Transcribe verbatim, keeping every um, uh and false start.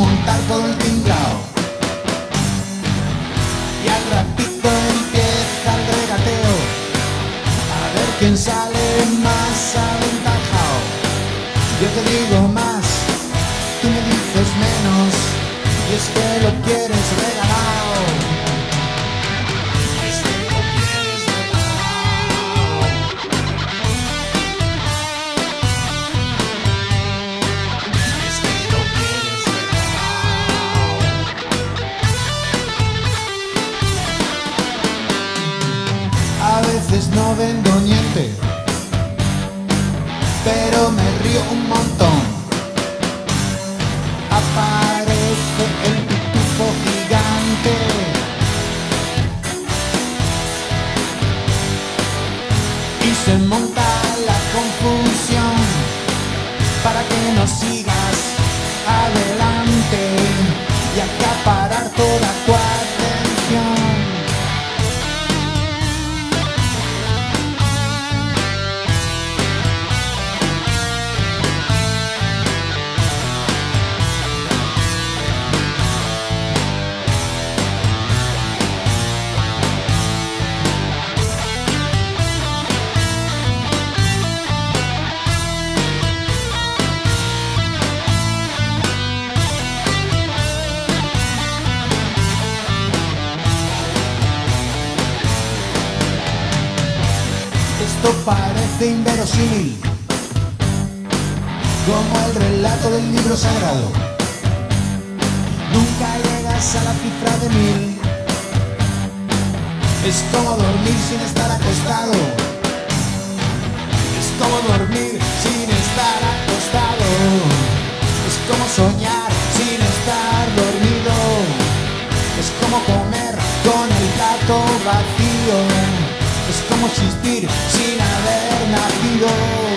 montar todo el tinglao. Y al ratito empieza el regateo, a ver quién sale más aventajado. Yo te digo más, tú me dices menos, y es que lo quieres regalado. Es que lo quieres regalado. Es que lo quieres regalado. A veces no vendo niente, pero me río un montón. Aparece el pitufo gigante y se monta la confusión para que no sigas adelante y acaparar toda tu atención. Esto parece inverosímil, como el relato del libro sagrado. Nunca llegas a la cifra de mil. Es como dormir sin estar acostado. Es como dormir sin estar acostado. Es como soñar sin estar dormido. Es como comer con el plato vacío. Es como existir sin haber nacido.